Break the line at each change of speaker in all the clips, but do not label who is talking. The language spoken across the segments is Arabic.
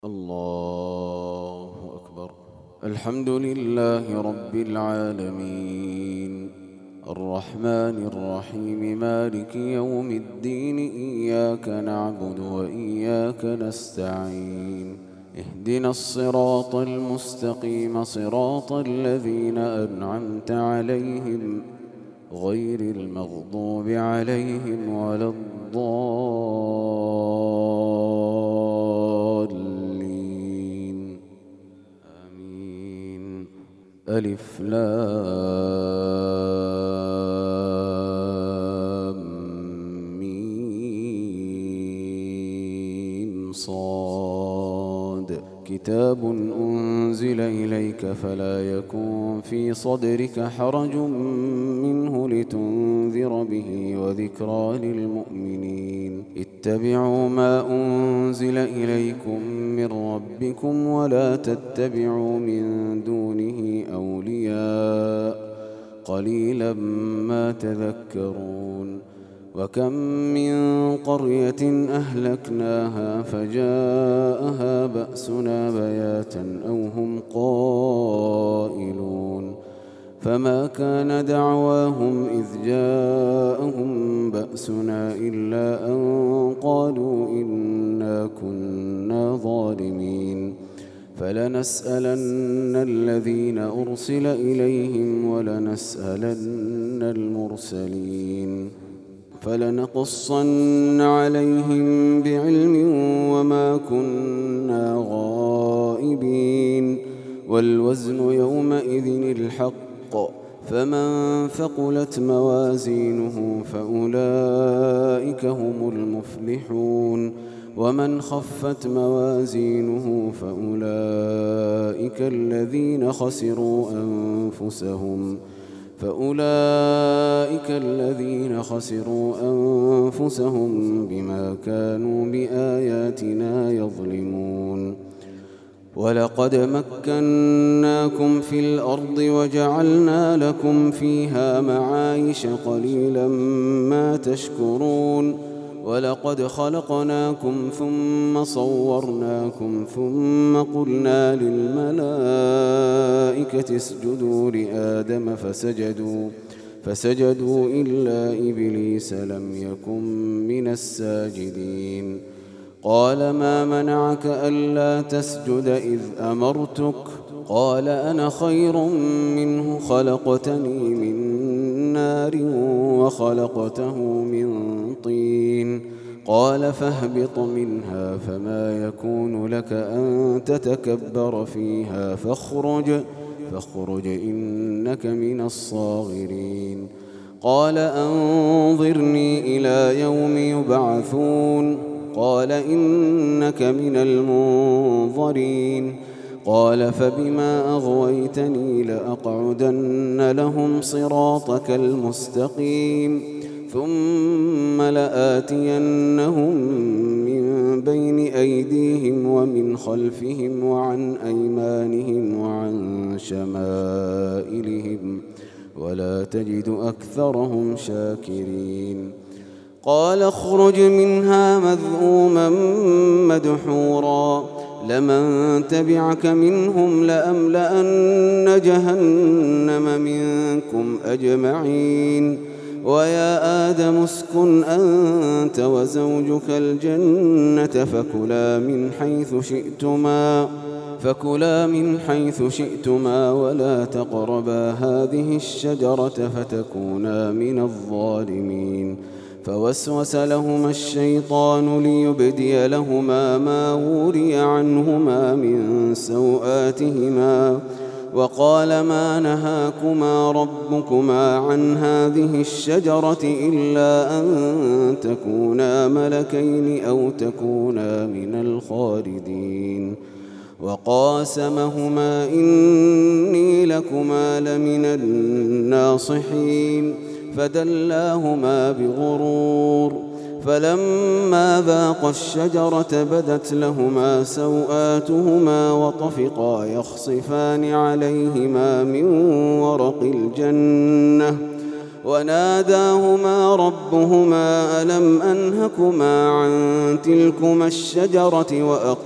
الله أكبر. الحمد لله رب العالمين الرحمن الرحيم مالك يوم الدين إياك نعبد وإياك نستعين اهدنا الصراط المستقيم صراط الذين أنعمت عليهم غير المغضوب عليهم ولا الضالين آمين. ألف لام ميم صاد كتاب أنزل إليك فلا يكن في صدرك حرج منه لتنذر به وذكرى للمؤمنين. اتبعوا ما أنزل إليكم من ربكم ولا تتبعوا من دونه أولياء قليلا ما تذكرون. وكم من قرية أهلكناها فجاءها بأسنا بياتا أو هم قائلون فما كان دعواهم إذ جاءهم بأسنا إلا أن قالوا إنا كنا ظالمين. فلنسألن الذين أرسل إليهم ولنسألن المرسلين فلنقصن عليهم بعلم وما كنا غائبين. والوزن يومئذ الحق فمن ثقلت موازينه فأولئك هم المفلحون ومن خفت موازينه فأولئك الذين خسروا أنفسهم بما كانوا بآياتنا يظلمون. ولقد مكناكم في الأرض وجعلنا لكم فيها معايش قليلا ما تشكرون. ولقد خلقناكم ثم صورناكم ثم قلنا للملائكة اسجدوا لآدم فسجدوا إلا إبليس لم يكن من الساجدين. قال ما منعك ألا تسجد إذ أمرتك؟ قال أنا خير منه خلقتني من نار وخلقته من طين. قال فاهبط منها فما يكون لك أن تتكبر فيها فاخرج إنك من الصاغرين. قال أنظرني إلى يوم يبعثون. قال إنك من المنظرين. قال فبما أغويتني لأقعدن لهم صراطك المستقيم ثم لآتينهم من بين أيديهم ومن خلفهم وعن أيمانهم وعن شمائلهم ولا تجد أكثرهم شاكرين. قال اخرج منها مذءوما مدحورا لمن تبعك منهم لأملأن جهنم منكم أجمعين. ويا آدم اسكن أنت وزوجك الجنة فكلا من حيث شئتما ولا تقربا هذه الشجرة فتكونا من الظالمين. فوسوس لهما الشيطان ليبدي لهما ما وري عنهما من سوآتهما وقال ما نهاكما ربكما عن هذه الشجرة إلا أن تكونا ملكين أو تكونا من الخالدين. وقاسمهما إني لكما لمن الناصحين فدلاهما بغرور. فلما ذاقا الشجرة بدت لهما سوآتهما وطفقا يخصفان عليهما من ورق الجنة وناداهما ربهما ألم أنهكما عن تلكما الشجرة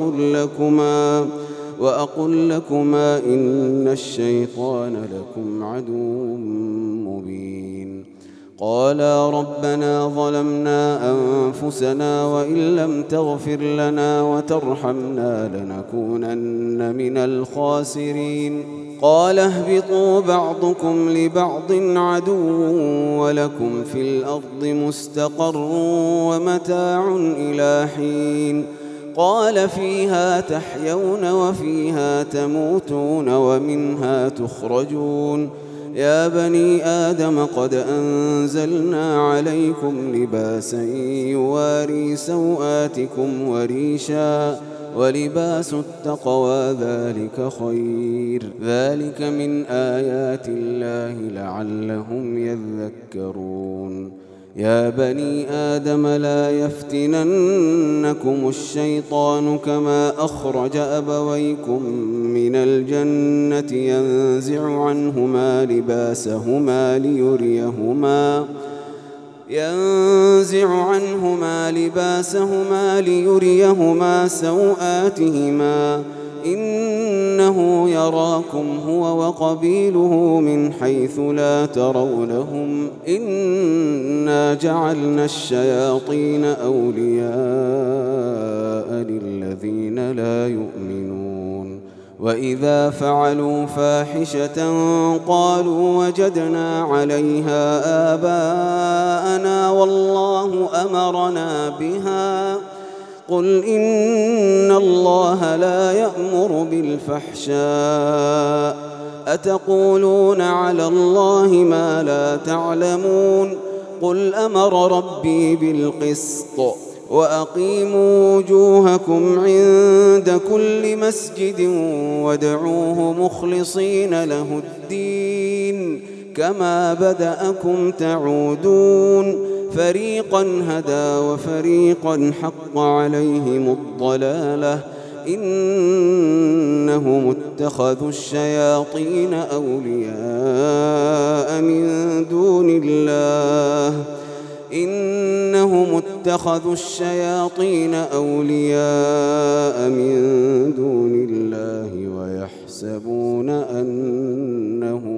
وأقل لكما إن الشيطان لكم عدو مبين. قالا ربنا ظلمنا أنفسنا وإن لم تغفر لنا وترحمنا لنكونن من الخاسرين. قال اهبطوا بعضكم لبعض عدو ولكم في الأرض مستقر ومتاع إلى حين. قال فيها تحيون وفيها تموتون ومنها تخرجون. يا بني آدم قد أنزلنا عليكم لباسا يواري سوآتكم وريشا ولباس التقوى ذلك خير. ذلك من آيات الله لعلهم يذكرون. يا بني آدم لا يفتننكم الشيطان كما أخرج أبويكم من الجنة ينزع عنهما لباسهما ليريهما سوآتهما إنه يراكم هو وقبيله من حيث لا ترونهم إنا جعلنا الشياطين أولياء للذين لا يؤمنون. وإذا فعلوا فاحشة قالوا وجدنا عليها آباءنا والله أمرنا بها. قل إن الله لا يأمر بالفحشاء أتقولون على الله ما لا تعلمون. قل أمر ربي بالقسط وأقيموا وجوهكم عند كل مسجد وادعوه مخلصين له الدين كما بدأكم تعودون. فريقا هدى وفريقا حق عليهم الضلالة إنهم اتخذوا الشياطين أولياء من دون الله ويحسبون أنهم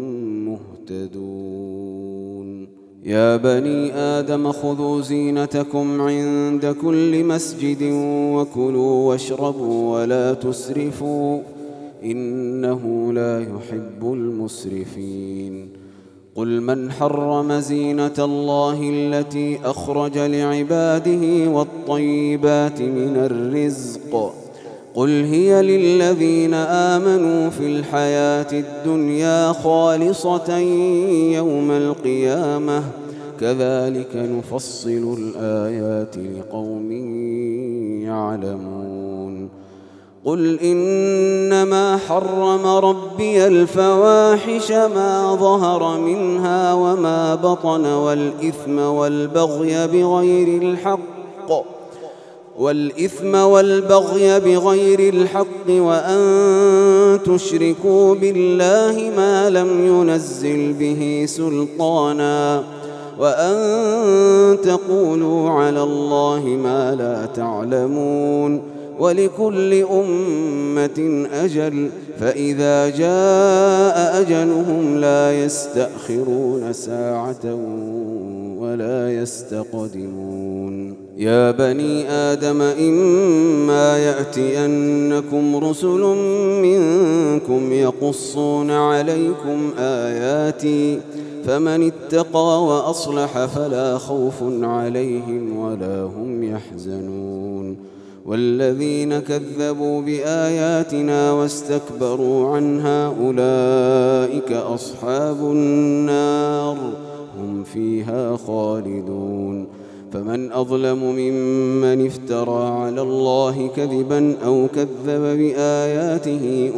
مهتدون. يا بني آدم خذوا زينتكم عند كل مسجد وكلوا واشربوا ولا تسرفوا إنه لا يحب المسرفين. قل من حرم زينة الله التي أخرج لعباده والطيبات من الرزق قل هي للذين آمنوا في الحياة الدنيا خالصة يوم القيامة كذلك نفصل الآيات لقوم يعلمون. قل إنما حرم ربي الفواحش ما ظهر منها وما بطن والإثم والبغي بغير الحق وأن تشركوا بالله ما لم ينزل به سلطانا وأن تقولوا على الله ما لا تعلمون. ولكل أمة أجل فإذا جاء أجلهم لا يستأخرون ساعة ولا يستقدمون. يا بني آدم إما يأتينكم رسل منكم يقصون عليكم آياتي فمن اتقى وأصلح فلا خوف عليهم ولا هم يحزنون. والذين كذبوا بآياتنا واستكبروا عنها أولئك أصحاب النار هم فيها خالدون. فمن أظلم ممن افترى على الله كذبا أو كذب بآياته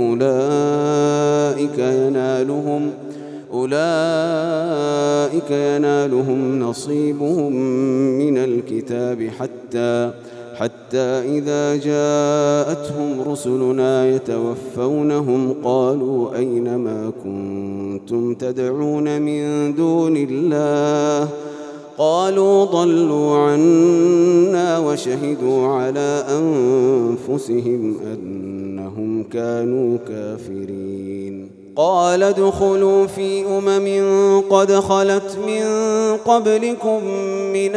أولئك ينالهم نصيبهم من الكتاب حتى إذا جاءتهم رسلنا يتوفونهم قالوا أين ما كنتم تدعون من دون الله قالوا ضلوا عنا وشهدوا على أنفسهم أنهم كانوا كافرين. قال ادخلوا في قد خلت من قبلكم من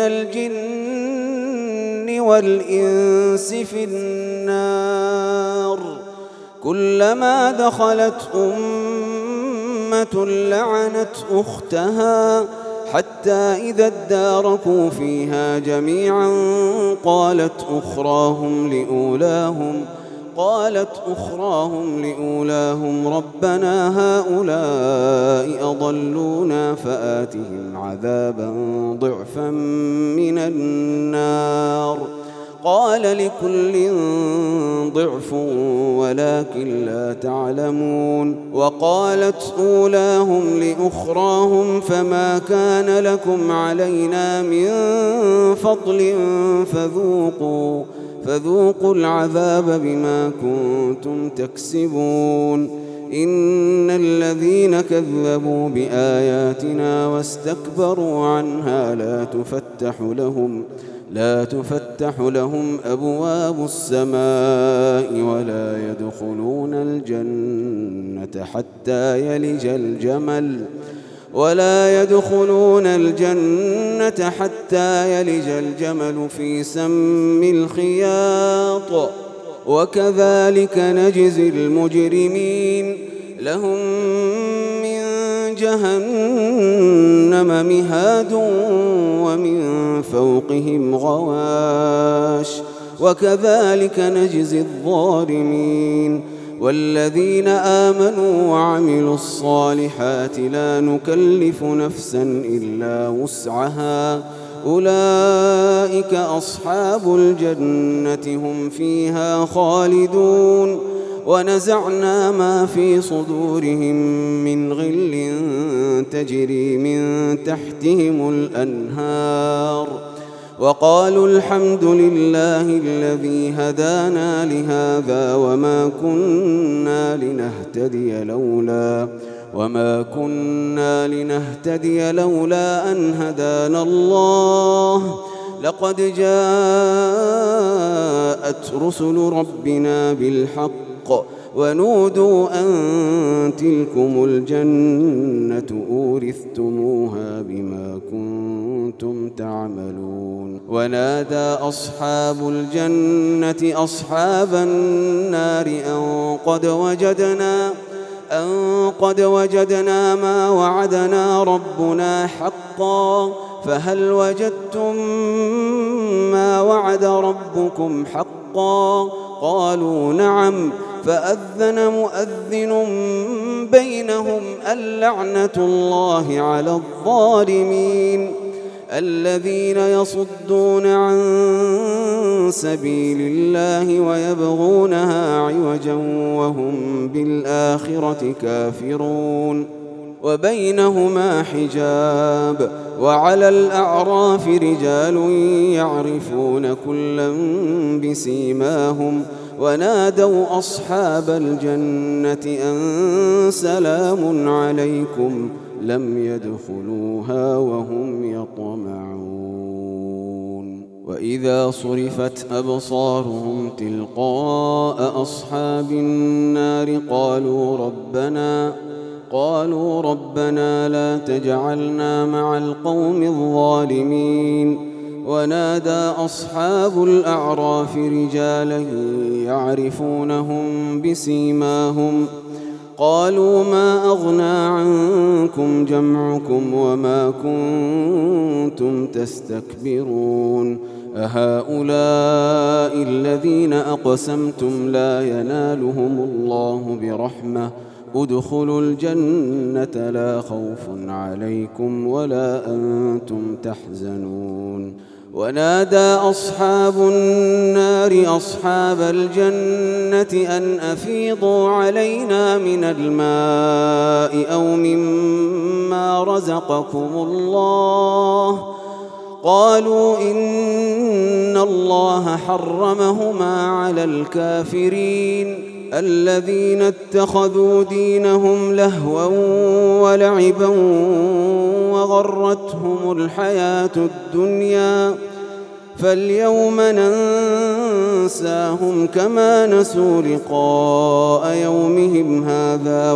الجن والإنس في النار كلما دخلت أمة لعنت أختها حتى إذا اداركوا فيها جميعا قالت أخراهم لأولاهم ربنا هؤلاء أضلونا فآتهم عذابا ضعفا من النار قال لكل ضعف ولكن لا تعلمون. وقالت أولاهم لأخراهم فما كان لكم علينا من فضل فذوقوا العذاب بما كنتم تكسبون. إن الذين كذبوا بآياتنا واستكبروا عنها لا تفتح لهم أبواب السماء ولا يدخلون الجنة حتى يلج الجمل في سم الخياط وكذلك نجزي المجرمين. لهم من جهنم مهاد ومن فوقهم غواش وكذلك نجزي الظالمين. والذين آمنوا وعملوا الصالحات لا نكلف نفسا إلا وسعها أولئك أصحاب الجنة هم فيها خالدون. ونزعنا ما في صدورهم من غل تجري من تحتهم الأنهار وقالوا الحمد لله الذي هدانا لهذا وما كنا لنهتدي لولا أن هدانا الله لقد جاءت رسل ربنا بالحق ونودوا أن تلكم الجنة أورثتموها بما كنتم تعملون. ونادى أصحاب الجنة أصحاب النار أن قد وجدنا ما وعدنا ربنا حقا فهل وجدتم ما وعد ربكم حقا قالوا نعم فأذن مؤذن بينهم اللعنة الله على الظالمين الذين يصدون عن سبيل الله ويبغونها عوجا وهم بالآخرة كافرون. وبينهما حجاب وعلى الأعراف رجال يعرفون كلا بسيماهم ونادوا أصحاب الجنة أن سلام عليكم لم يدخلوها وهم يطمعون. وإذا صرفت أبصارهم تلقاء أصحاب النار قالوا ربنا لا تجعلنا مع القوم الظالمين. ونادى أصحاب الأعراف رجالا يعرفونهم بسيماهم قالوا ما أغنى عنكم جمعكم وما كنتم تستكبرون أهؤلاء الذين أقسمتم لا ينالهم الله برحمة ادخلوا الجنة لا خوف عليكم ولا أنتم تحزنون. ونادى أصحاب النار أصحاب الجنة أن أفيضوا علينا من الماء أو مما رزقكم الله قالوا إن الله حرمهما على الكافرين الذين اتخذوا دينهم لهوا ولعبا وغرتهم الحياة الدنيا فاليوم ننساهم كما نسوا لقاء يومهم هذا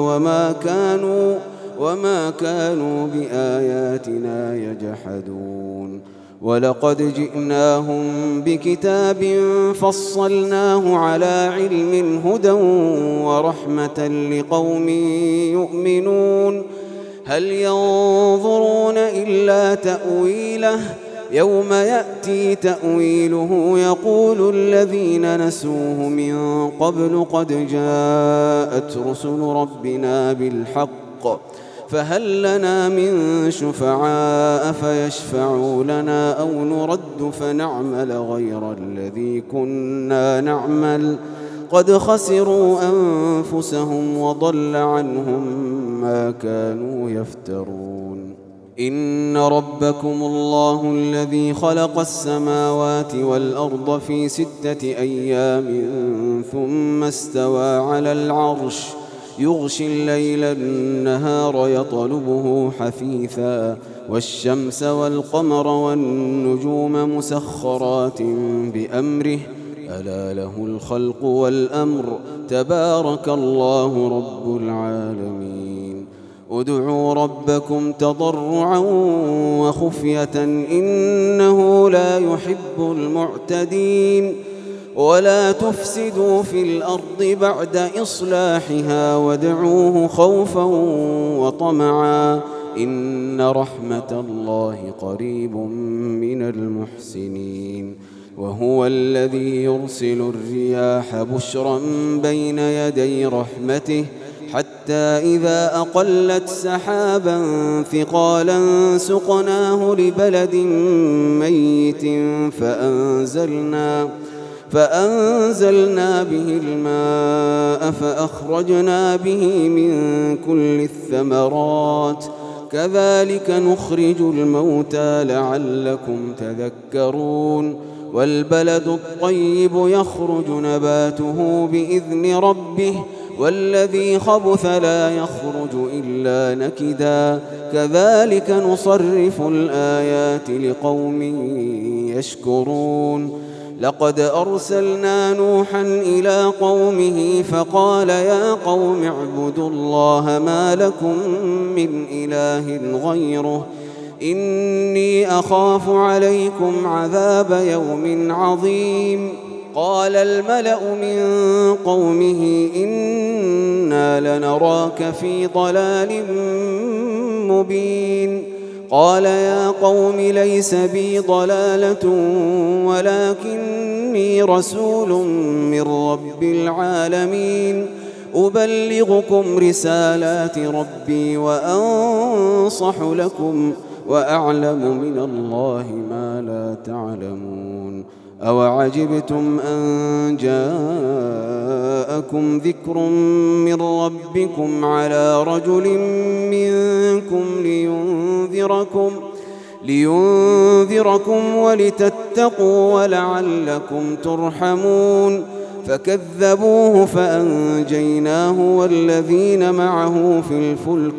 وما كانوا بآياتنا يجحدون ولقد جئناهم بكتاب فصلناه على علم هدى ورحمة لقوم يؤمنون هل ينظرون إلا تأويله يوم يأتي تأويله يقول الذين نسوه من قبل قد جاءت رسل ربنا بالحق فهل لنا من شفعاء فيشفعوا لنا أو نرد فنعمل غير الذي كنا نعمل قد خسروا أنفسهم وضل عنهم ما كانوا يفترون إن ربكم الله الذي خلق السماوات والأرض في 6 أيام ثم استوى على العرش يغشي الليل النهار يطلبه حثيثا والشمس والقمر والنجوم مسخرات بأمره ألا له الخلق والأمر تبارك الله رب العالمين ادعوا ربكم تضرعا وخفية إنه لا يحب المعتدين ولا تفسدوا في الأرض بعد إصلاحها وادعوه خوفا وطمعا إن رحمة الله قريب من المحسنين وهو الذي يرسل الرياح بشرا بين يدي رحمته حتى إذا أقلت سحابا ثقالا سقناه لبلد ميت فأنزلنا به الماء فأخرجنا به من كل الثمرات كذلك نخرج الموتى لعلكم تذكرون والبلد الطيب يخرج نباته بإذن ربه والذي خبث لا يخرج إلا نكدا كذلك نصرف الآيات لقوم يشكرون لقد أرسلنا نوحا إلى قومه فقال يا قوم اعبدوا الله ما لكم من إله غيره إني أخاف عليكم عذاب يوم عظيم قال الملأ من قومه إنا لنراك في ضلال مبين قال يا قوم ليس بي ضلالة ولكني رسول من رب العالمين أبلغكم رسالات ربي وأنصح لكم وأعلم من الله ما لا تعلمون أوعجبتم أن جاءكم ذكر من ربكم على رجل منكم لينذركم ولتتقوا ولعلكم ترحمون فكذبوه فأنجيناه والذين معه في الفلك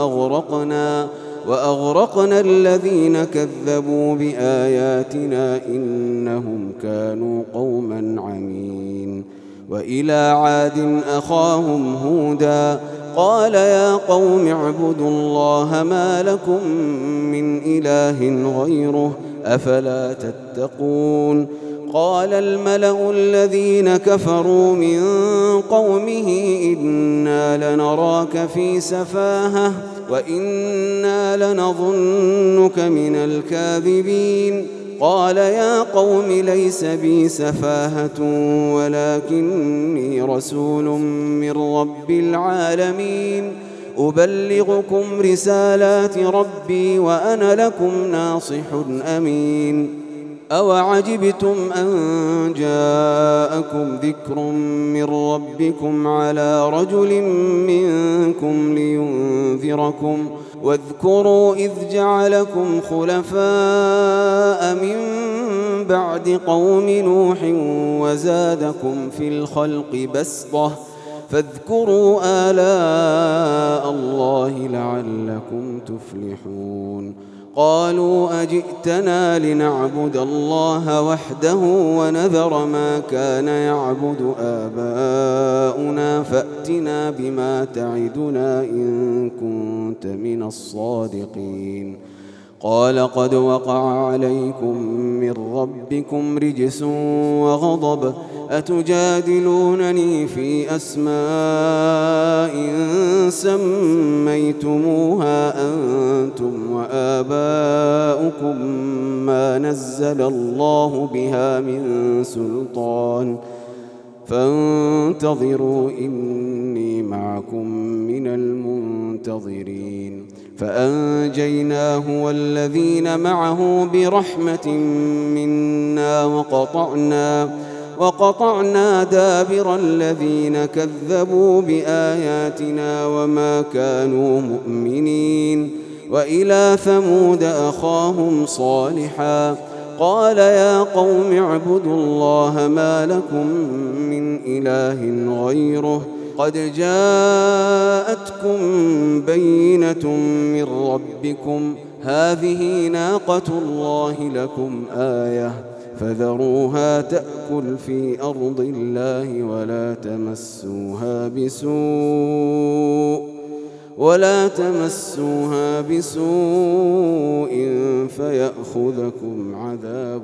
وأغرقنا الذين كذبوا بآياتنا إنهم كانوا قوما عمين وإلى عاد أخاهم هودا قال يا قوم اعبدوا الله ما لكم من إله غيره أفلا تتقون قال الملأ الذين كفروا من قومه إنا لنراك في سفاهة وإنا لنظنك من الكاذبين قال يا قوم ليس بي سفاهة ولكني رسول من رب العالمين أبلغكم رسالات ربي وأنا لكم ناصح أمين أوعجبتم أن جاءكم ذكر من ربكم على رجل منكم لينذركم واذكروا إذ جعلكم خلفاء من بعد قوم نوح وزادكم في الخلق بسطة فاذكروا آلاء الله لعلكم تفلحون قالوا أجئتنا لنعبد الله وحده ونذر ما كان يعبد آباؤنا فأتنا بما تعدنا إن كنت من الصادقين قال قد وقع عليكم من ربكم رجس وغضب أتجادلونني في أسماء سميتموها أنتم وآباؤكم ما نزل الله بها من سلطان فانتظروا إني معكم من المنتظرين فأنجيناه والذين معه برحمة منا وقطعنا دابر الذين كذبوا بآياتنا وما كانوا مؤمنين وإلى ثمود أخاهم صالحا قال يا قوم اعبدوا الله ما لكم من إله غيره قد جاءتكم بينة من ربكم هذه ناقة الله لكم آية فذروها تأكل في أرض الله ولا تمسوها بسوء فيأخذكم عذاب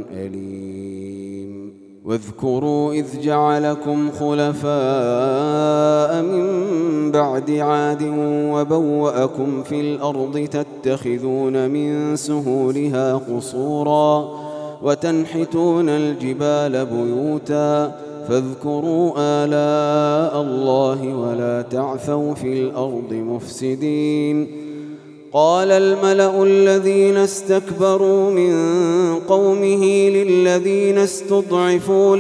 أليم واذكروا إذ جعلكم خلفاء من بعد عاد وبوأكم في الأرض تتخذون من سهولها قصورا وتنحتون الجبال بيوتا فاذكروا آلاء الله ولا تعثوا في الأرض مفسدين قال الملأ الذين استكبروا من قومه للذين استضعفوا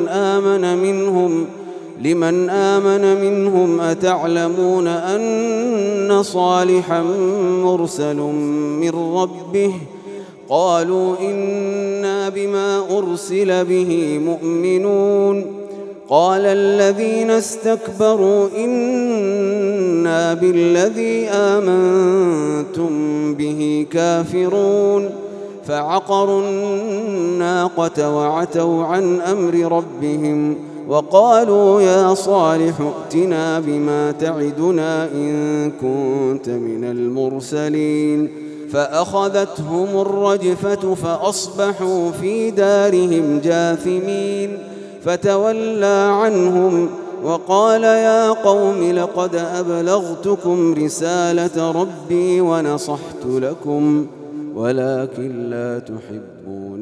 لمن آمن منهم أتعلمون أن صالحا مرسل من ربه قالوا إنا بما أرسل به مؤمنون قال الذين استكبروا إنا بالذي آمنتم به كافرون فعقروا الناقة وعتوا عن أمر ربهم وقالوا يا صالح ائتنا بما تعدنا إن كنت من المرسلين فأخذتهم الرجفة فأصبحوا في دارهم جاثمين فتولى عنهم وقال يا قوم لقد أبلغتكم رسالة ربي ونصحت لكم ولكن لا تحبون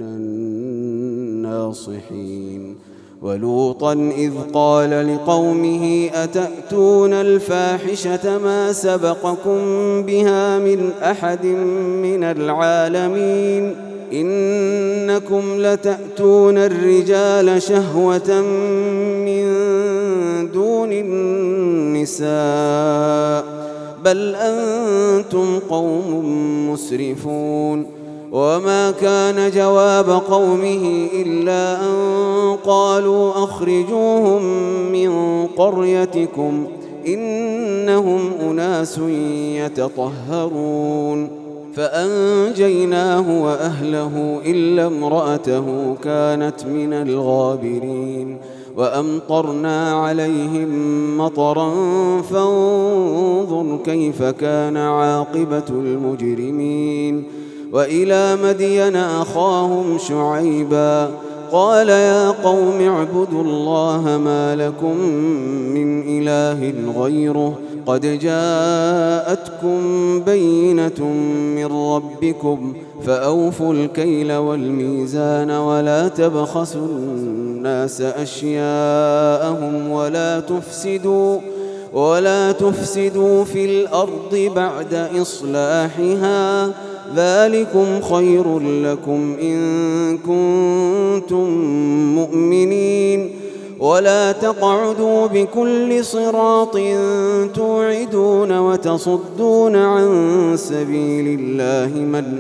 الناصحين ولوطا إذ قال لقومه أتأتون الفاحشة ما سبقكم بها من أحد من العالمين إنكم لتأتون الرجال شهوة من دون النساء بل أنتم قوم مسرفون وما كان جواب قومه إلا أن قالوا أخرجوهم من قريتكم إنهم أناس يتطهرون فأنجيناه وأهله إلا امرأته كانت من الغابرين وأمطرنا عليهم مطرا فانظر كيف كان عاقبة المجرمين وإلى مدين أخاهم شعيبا قال يا قوم اعبدوا الله ما لكم من إله غيره قد جاءتكم بينة من ربكم فأوفوا الكيل والميزان ولا تبخسوا الناس أشياءهم ولا تفسدوا في الأرض بعد إصلاحها ذلكم خير لكم إن كنتم مؤمنين ولا تقعدوا بكل صراط توعدون وتصدون عن سبيل الله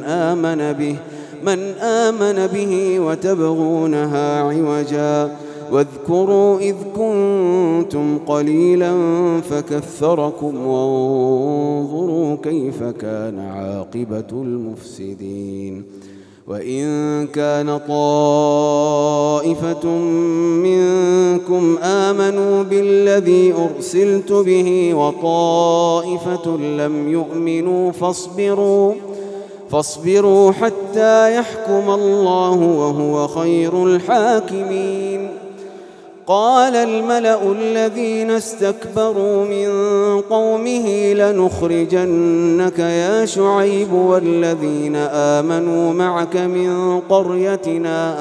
من آمن به وتبغونها عوجا واذكروا إذ كنتم قليلا فكثركم وانظروا كيف كان عاقبة المفسدين وإن كان طائفة منكم آمنوا بالذي أرسلت به وطائفة لم يؤمنوا فاصبروا حتى يحكم الله وهو خير الحاكمين. قال الملأ الذين استكبروا من قومه لنخرجنك يا شعيب والذين آمنوا معك من قريتنا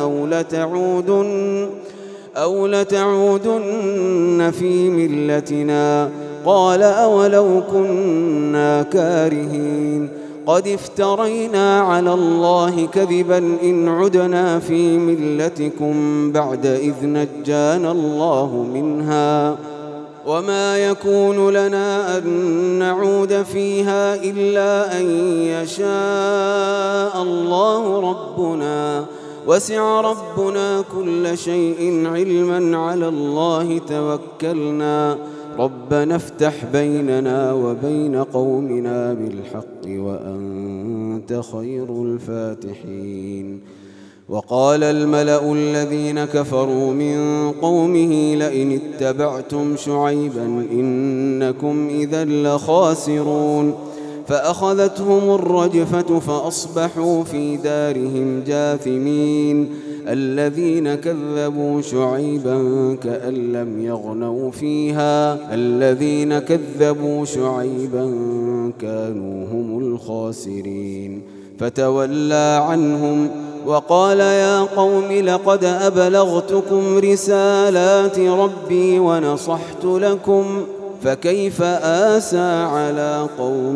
أو لتعودن في ملتنا. قال أولو كنا كارهين قد افترينا على الله كذبا إن عدنا في ملتكم بعد إذ نجانا الله منها وما يكون لنا أن نعود فيها إلا أن يشاء الله ربنا وسع ربنا كل شيء علما على الله توكلنا ربنا افتح بيننا وبين قومنا بالحق وأنت خير الفاتحين. وقال الملأ الذين كفروا من قومه لئن اتبعتم شعيبا إنكم إذا لخاسرون فأخذتهم الرجفة فأصبحوا في دارهم جاثمين. الذين كذبوا شعيبا كأن لم يغنوا فيها الذين كذبوا شعيبا كانوا هم الخاسرين فتولى عنهم وقال يا قوم لقد أبلغتكم رسالات ربي ونصحت لكم فكيف آسى على قوم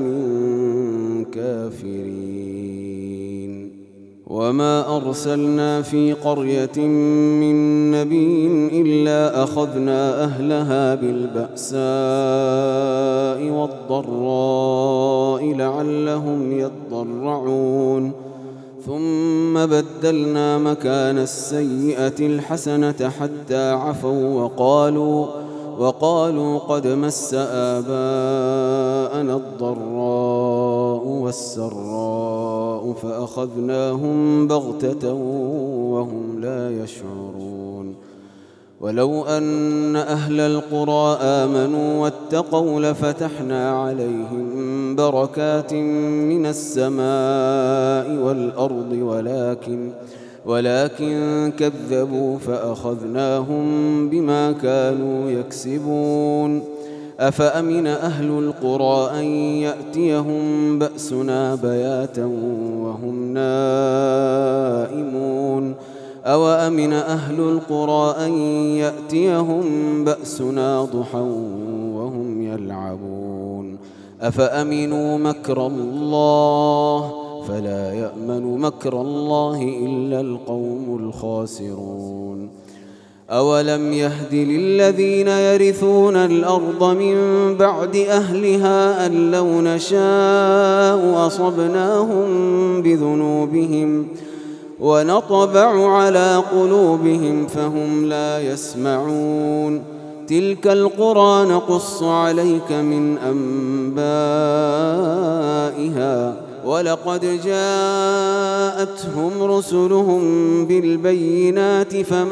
كافرين. وما أرسلنا في قرية من نبي إلا أخذنا أهلها بالبأساء والضراء لعلهم يضرعون ثم بدلنا مكان السيئة الحسنة حتى عفوا وقالوا قد مس آباءنا الضراء والسراء فأخذناهم بغتة وهم لا يشعرون. ولو أن أهل القرى آمنوا واتقوا لفتحنا عليهم بركات من السماء والأرض ولكن كذبوا فأخذناهم بما كانوا يكسبون. أفأمن أهل القرى أن يأتيهم بأسنا بياتا وهم نائمون أوأمن أهل القرى أن يأتيهم بأسنا ضحى وهم يلعبون أفأمنوا مكر الله فلا يأمن مكر الله إلا القوم الخاسرون. أولم يهد للذين يرثون الأرض من بعد أهلها أن لو نشاء أصبناهم بذنوبهم ونطبع على قلوبهم فهم لا يسمعون. تلك القرى نقص عليك من أنبائها ولقد جاءتهم رسلهم بالبينات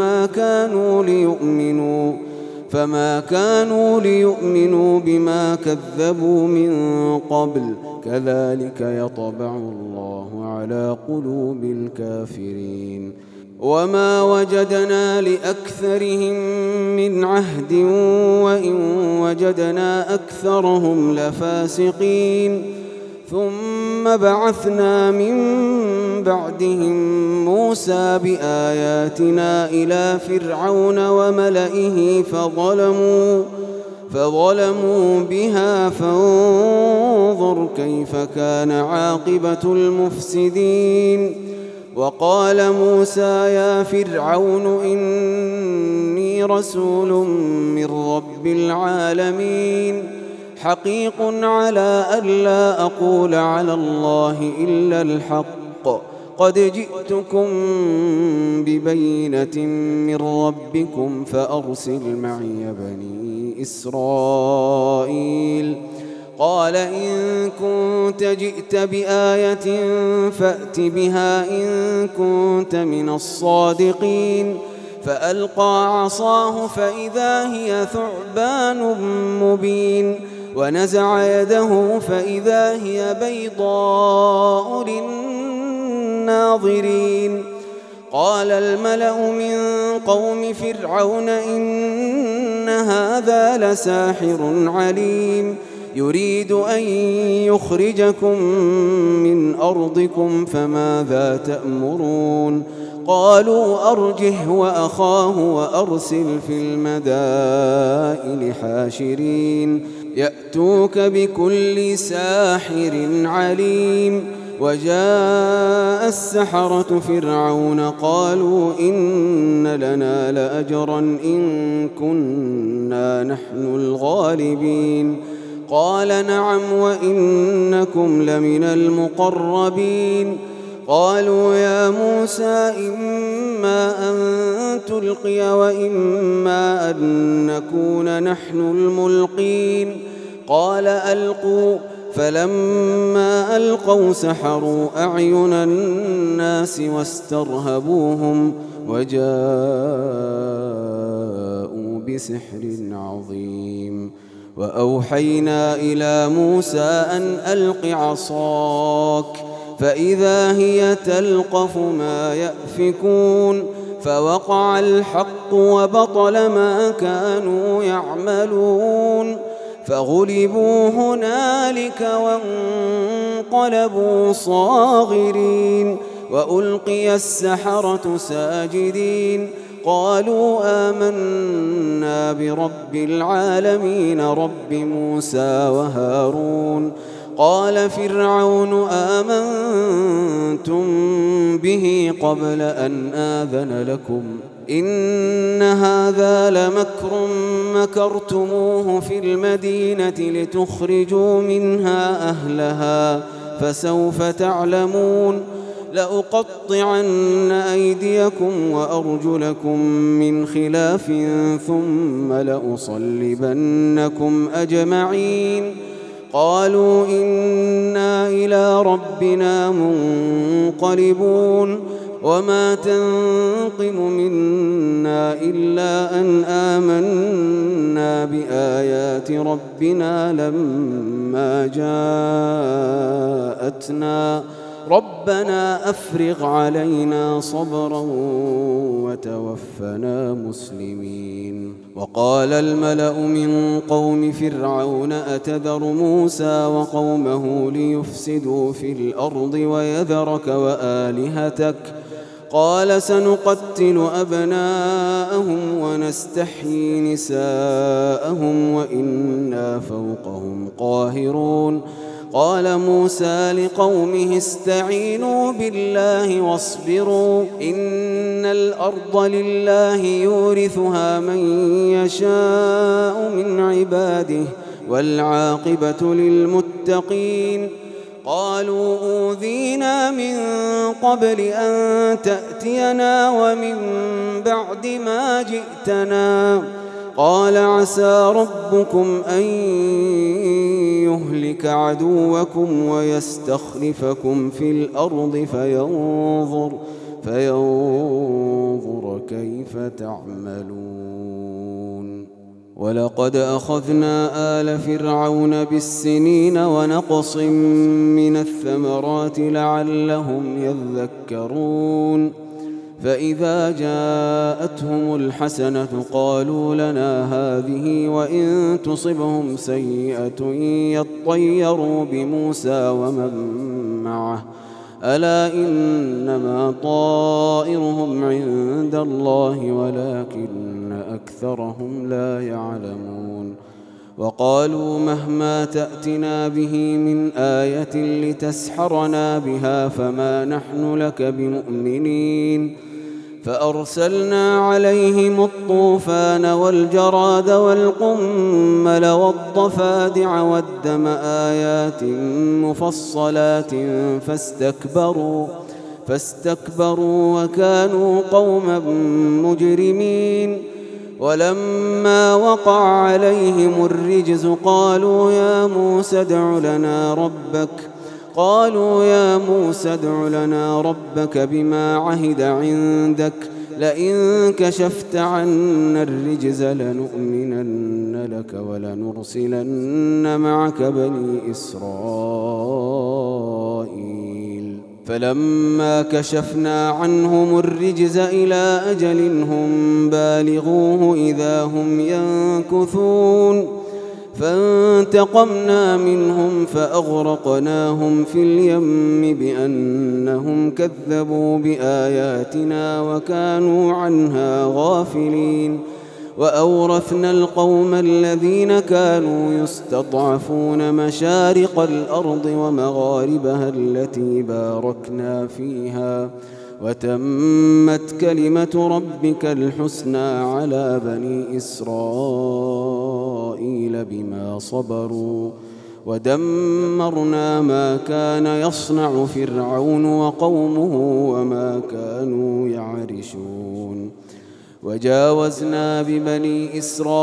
فما كانوا ليؤمنوا بما كذبوا من قبل كذلك يطبع الله على قلوب الكافرين. وما وجدنا لأكثرهم من عهد وإن وجدنا أكثرهم لفاسقين. ثم بعثنا من بعدهم موسى بآياتنا إلى فرعون وملئه فظلموا بها فانظر كيف كان عاقبة المفسدين. وقال موسى يا فرعون إني رسول من رب العالمين حقيق على ألا أقول على الله إلا الحق قد جئتكم ببينة من ربكم فأرسل معي بني إسرائيل قال إن كنت جئت بآية فأت بها إن كنت من الصادقين فألقى عصاه فإذا هي ثعبان مبين ونزع يده فإذا هي بيضاء للناظرين قال الملأ من قوم فرعون إن هذا لساحر عليم يريد أن يخرجكم من أرضكم فماذا تأمرون قالوا أرجه وأخاه وأرسل في المدائن حاشرين يأتوك بكل ساحر عليم وجاء السحرة فرعون قالوا إن لنا لأجرا إن كنا نحن الغالبين قال نعم وإنكم لمن المقربين قالوا يا موسى إما أن تلقي وإما أن نكون نحن الملقين قال ألقوا فلما ألقوا سحروا أعين الناس واسترهبوهم وجاءوا بسحر عظيم وأوحينا إلى موسى أن ألق عصاك فإذا هي تلقف ما يأفكون فوقع الحق وبطل ما كانوا يعملون فغلبوا هنالك وانقلبوا صاغرين وألقي السحرة ساجدين قالوا آمنا برب العالمين رب موسى وهارون قال فرعون آمنتم به قبل أن آذن لكم إن هذا لمكر مكرتموه في المدينة لتخرجوا منها أهلها فسوف تعلمون لأقطعن أيديكم وأرجلكم من خلاف ثم لأصلبنكم أجمعين قالوا إنا إلى ربنا منقلبون وما تنقم منا إلا أن آمنا بآيات ربنا لما جاءتنا ربنا أفرغ علينا صبرا وتوفنا مسلمين وقال الملأ من قوم فرعون أتذر موسى وقومه ليفسدوا في الأرض ويذرك وآلهتك قال سنقتل أبناءهم ونستحيي نساءهم وإنا فوقهم قاهرون قال موسى لقومه استعينوا بالله واصبروا إن الأرض لله يورثها من يشاء من عباده والعاقبة للمتقين قالوا أوذينا من قبل أن تأتينا ومن بعد ما جئتنا قال عسى ربكم أن يهلك عدوكم ويستخلفكم في الأرض فينظر كيف تعملون ولقد أخذنا آل فرعون بالسنين ونقص من الثمرات لعلهم يذكرون فإذا جاءتهم الحسنة قالوا لنا هذه وإن تصبهم سيئة يطيروا بموسى ومن معه ألا إنما طائرهم عند الله ولكن أكثرهم لا يعلمون وقالوا مهما تأتنا به من آية لتسحرنا بها فما نحن لك بمؤمنين فأرسلنا عليهم الطوفان والجراد والقمل والضفادع والدم آيات مفصلات فاستكبروا وكانوا قوما مجرمين ولما وقع عليهم الرجز قالوا يا موسى ادع لنا ربك بما عهد عندك لئن كشفت عنا الرجز لنؤمنن لك ولنرسلن معك بني إسرائيل فلما كشفنا عنهم الرجز إلى أجل هم بالغوه إذا هم ينكثون فانتقمنا منهم فأغرقناهم في اليم بأنهم كذبوا بآياتنا وكانوا عنها غافلين وأورثنا القوم الذين كانوا يستضعفون مشارق الأرض ومغاربها التي باركنا فيها وتمت كلمة ربك الحسنى على بني إسرائيل بما صبروا ودمرنا ما كان يصنع فرعون وقومه وما كانوا يعرشون وجاوزنا ببني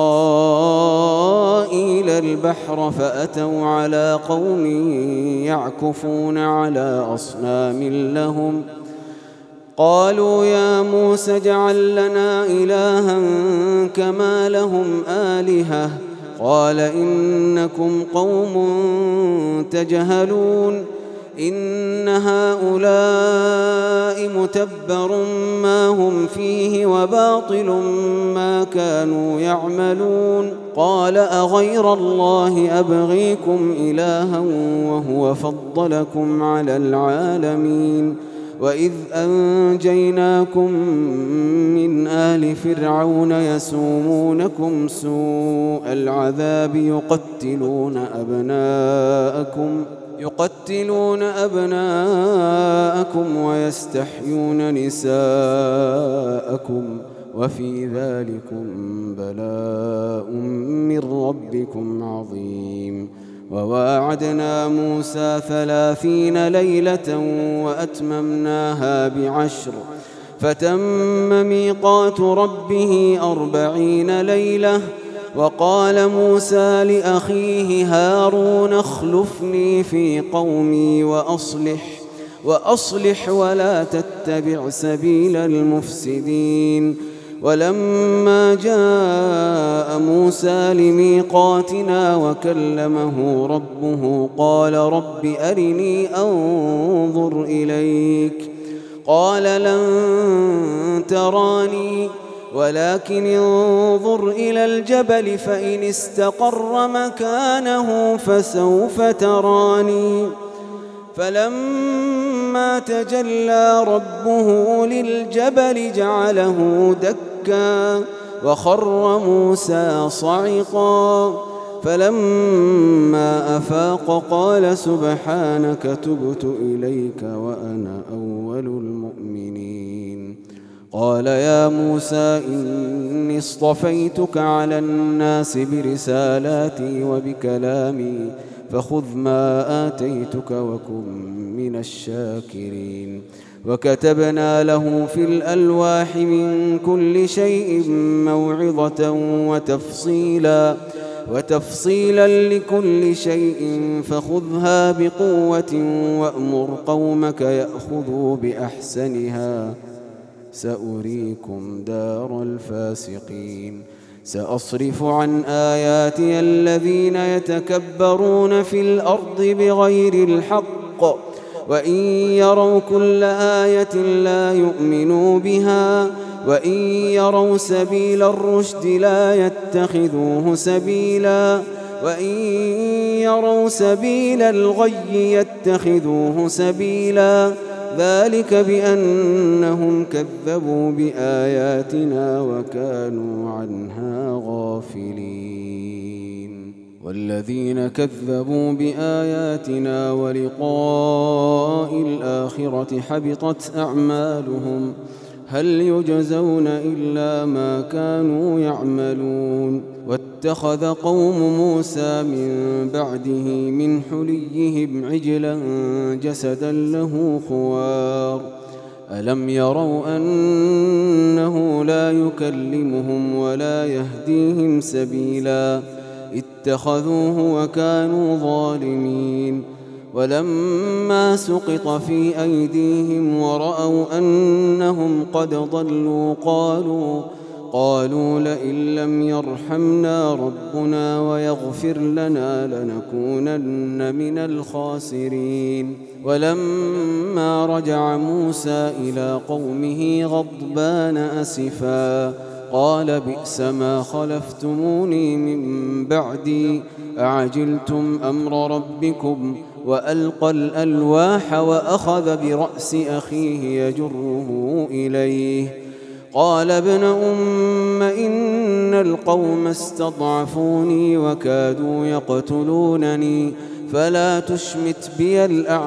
إسرائيل البحر فأتوا على قوم يعكفون على أصنام لهم قالوا يا موسى اجعل لنا إلها كما لهم آلهة قال إنكم قوم تجهلون إن هؤلاء متبر ما هم فيه وباطل ما كانوا يعملون قال أغير الله أبغيكم إلها وهو فضلكم على العالمين وإذ أنجيناكم من آل فرعون يسومونكم سوء العذاب يقتلون أبناءكم ويستحيون نساءكم وفي ذلكم بلاء من ربكم عظيم وواعدنا موسى 30 ليلة وأتممناها ب10 فتم ميقات ربه 40 ليلة وقال موسى لأخيه هارون اخلفني في قومي وأصلح ولا تتبع سبيل المفسدين ولما جاء موسى لميقاتنا وكلمه ربه قال رب أرني أنظر إليك قال لن تراني ولكن انظر إلى الجبل فإن استقر مكانه فسوف تراني فلما تجلى ربه للجبل جعله دكا وخر موسى صعقا فلما أفاق قال سبحانك تبت إليك وأنا أول المؤمنين قال يا موسى إني اصطفيتك على الناس برسالاتي وبكلامي فخذ ما آتيتك وكن من الشاكرين وكتبنا له في الألواح من كل شيء موعظة وتفصيلا لكل شيء فخذها بقوة وأمر قومك يأخذوا بأحسنها سأريكم دار الفاسقين سأصرف عن آياتي الذين يتكبرون في الأرض بغير الحق وإن يروا كل آية لا يؤمنوا بها وإن يروا سبيل الرشد لا يتخذوه سبيلا وإن يروا سبيل الغي يتخذوه سبيلا ذلك بأنهم كذبوا بآياتنا وكانوا عنها غافلين. والذين كذبوا بآياتنا ولقاء الآخرة حبطت أعمالهم هل يجزون إلا ما كانوا يعملون واتخذ قوم موسى من بعده من حليهم عجلا جسدا له خوار ألم يروا أنه لا يكلمهم ولا يهديهم سبيلا اتخذوه وكانوا ظالمين ولما سقط في أيديهم ورأوا أنهم قد ضلوا قالوا لئن لم يرحمنا ربنا ويغفر لنا لنكونن من الخاسرين ولما رجع موسى إلى قومه غضبان أسفا قال بئس ما خلفتموني من بعدي أعجلتم أمر ربكم وألقى الألواح وأخذ برأس أخيه يجره إليه قال ابن أم إن القوم استضعفوني وكادوا يقتلونني فلا تشمت بي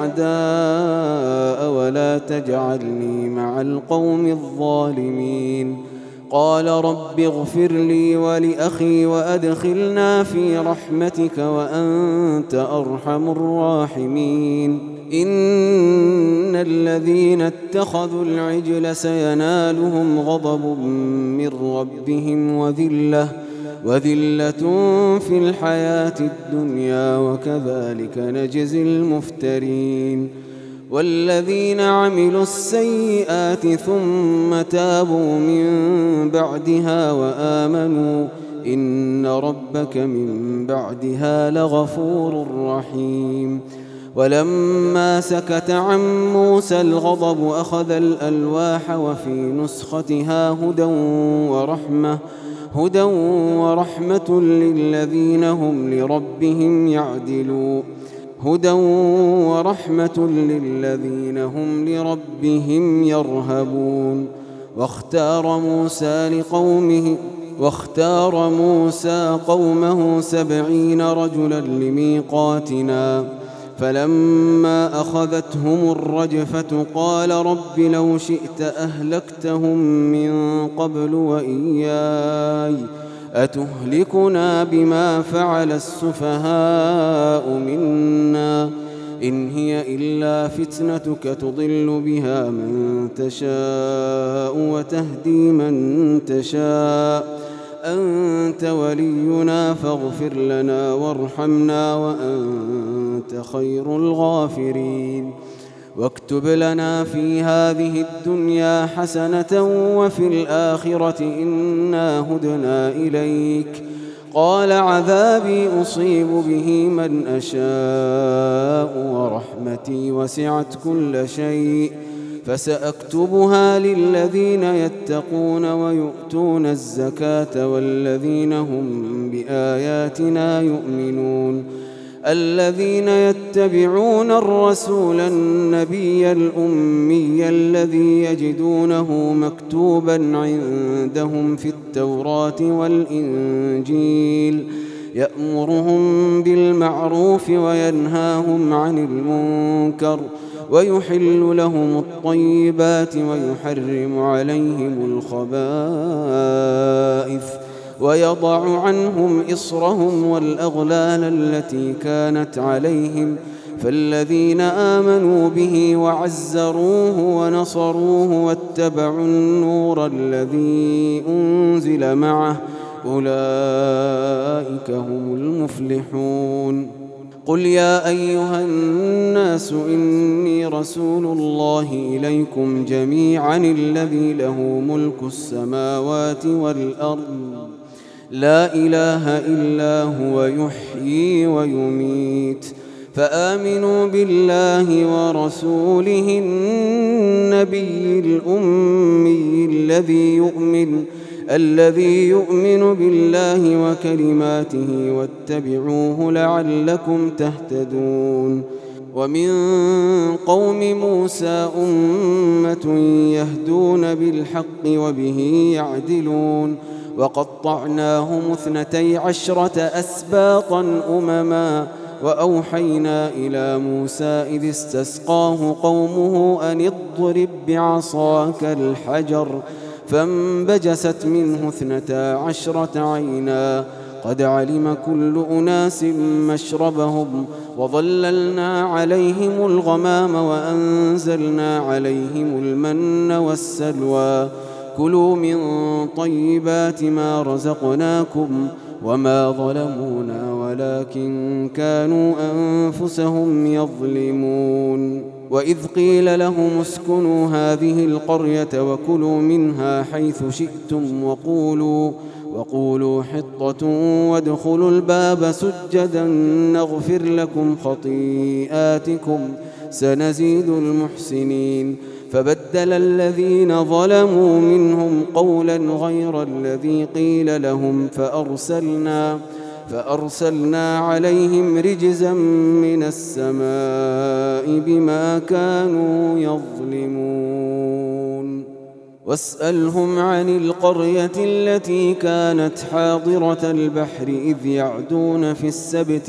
الأعداء ولا تجعلني مع القوم الظالمين قال رب اغفر لي ولأخي وأدخلنا في رحمتك وأنت أرحم الراحمين إن الذين اتخذوا العجل سينالهم غضب من ربهم وذلة في الحياة الدنيا وكذلك نجزي المفترين والذين عملوا السيئات ثم تابوا من بعدها وآمنوا إن ربك من بعدها لغفور رحيم ولما سكت عن موسى الغضب أخذ الألواح وفي نسختها هدى ورحمة للذين هم لربهم يعدلون هدى ورحمة للذين هم لربهم يرهبون واختار موسى قومه 70 رجلا لميقاتنا فلما أخذتهم الرجفة قال رب لو شئت أهلكتهم من قبل وإياي أتهلكنا بما فعل السفهاء منا إن هي إلا فتنتك تضل بها من تشاء وتهدي من تشاء أنت ولينا فاغفر لنا وارحمنا وأنت خير الغافرين واكتب لنا في هذه الدنيا حسنة وفي الآخرة إنا هدنا إليك قال عذابي أصيب به من أشاء ورحمتي وسعت كل شيء فسأكتبها للذين يتقون ويؤتون الزكاة والذين هم بآياتنا يؤمنون الذين يتبعون الرسول النبي الأمي الذي يجدونه مكتوبا عندهم في التوراة والإنجيل يأمرهم بالمعروف وينهاهم عن المنكر ويحل لهم الطيبات ويحرم عليهم الخبائث ويضع عنهم إصرهم والأغلال التي كانت عليهم فالذين آمنوا به وعزروه ونصروه واتبعوا النور الذي أنزل معه أولئك هم المفلحون قل يا أيها الناس إني رسول الله إليكم جميعا الذي له ملك السماوات والأرض لا إله إلا هو يحيي ويميت فآمنوا بالله ورسوله النبي الأمي الذي يؤمن بالله وكلماته واتبعوه لعلكم تهتدون ومن قوم موسى أمة يهدون بالحق وبه يعدلون وقطعناهم 12 أسباطا أمما وأوحينا إلى موسى إذ استسقاه قومه أن اضرب بعصاك الحجر فانبجست منه 12 عينا قد علم كل أناس مشربهم وظللنا عليهم الغمام وأنزلنا عليهم المن والسلوى كلوا من طيبات ما رزقناكم وما ظلمونا ولكن كانوا أنفسهم يظلمون وإذ قيل لهم اسكنوا هذه القرية وكلوا منها حيث شئتم وقولوا حطة وادخلوا الباب سجدا نغفر لكم خطيئاتكم سنزيد المحسنين فبدل الذين ظلموا منهم قولا غير الذي قيل لهم فأرسلنا عليهم رجزا من السماء بما كانوا يظلمون واسألهم عن القرية التي كانت حاضرة البحر إذ يعدون في السبت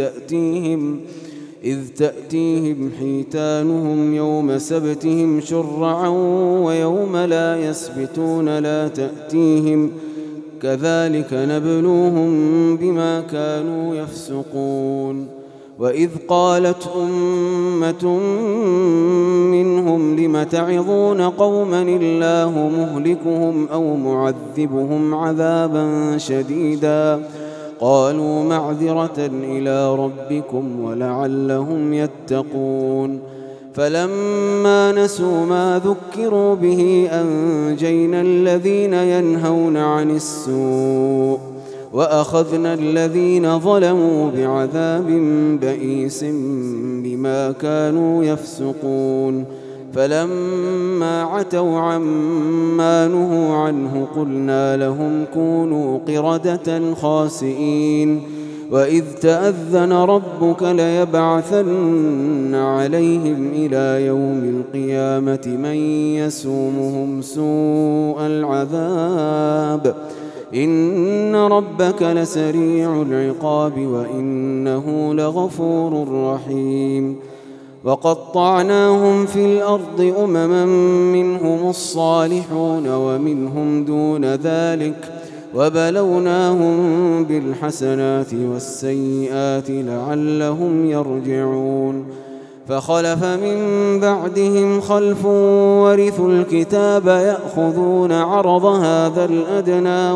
إذ تأتيهم حيتانهم يوم سبتهم شرعا ويوم لا يسبتون لا تأتيهم كذلك نبلوهم بما كانوا يفسقون وإذ قالت أمة منهم لم تعظون قوما الله مهلكهم أو معذبهم عذابا شديدا قالوا معذرة إلى ربكم ولعلهم يتقون فلما نسوا ما ذكروا به أنجينا الذين ينهون عن السوء وأخذنا الذين ظلموا بعذاب بئيس بما كانوا يفسقون فلما عتوا عما نهوا عنه قلنا لهم كونوا قردة خاسئين وإذ تأذن ربك ليبعثن عليهم إلى يوم القيامة من يسومهم سوء العذاب إن ربك لسريع العقاب وإنه لغفور رحيم وقطعناهم في الأرض أمما منهم الصالحون ومنهم دون ذلك وبلوناهم بالحسنات والسيئات لعلهم يرجعون فخلف من بعدهم خلف ورثوا الكتاب يأخذون عرض هذا الأدنى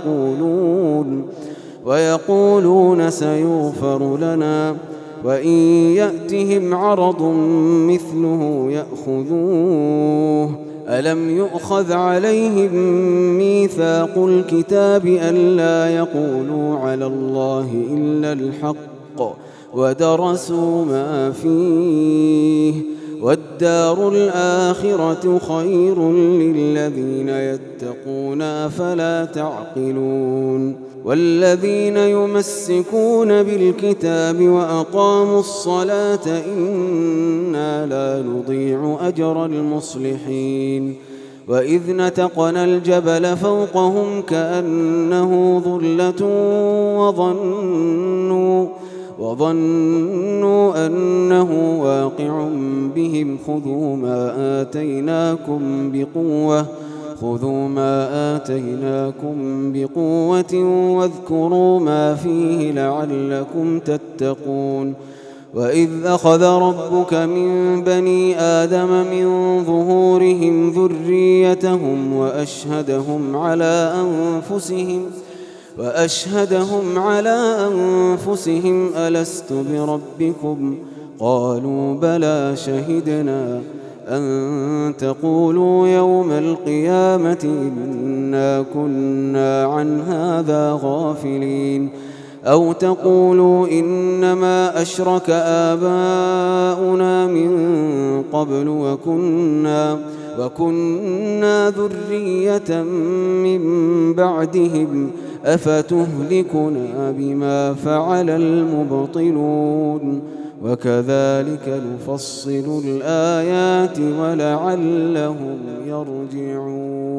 ويقولون سيغفر لنا وإن يأتهم عرض مثله يأخذوه ألم يؤخذ عليهم ميثاق الكتاب ألا يقولوا على الله إلا الحق ودرسوا ما فيه والدار الآخرة خير للذين يتقون أفلا تعقلون والذين يمسكون بالكتاب وأقاموا الصلاة إنا لا نضيع أجر المصلحين وإذ نتقنا الجبل فوقهم كأنه ظلة وظنوا أنه واقع بهم خذوا ما آتيناكم بقوة واذكروا ما فيه لعلكم تتقون وإذ أخذ ربك من بني آدم من ظهورهم ذريتهم وأشهدهم على أنفسهم ألست بربكم قالوا بلى شهدنا أن تقولوا يوم القيامة إنا كنا عن هذا غافلين أو تقولوا إنما أشرك آباؤنا من قبل وكنا ذرية من بعدهم أفتهلكنا بما فعل المبطلون وكذلك نفصل الآيات ولعلهم يرجعون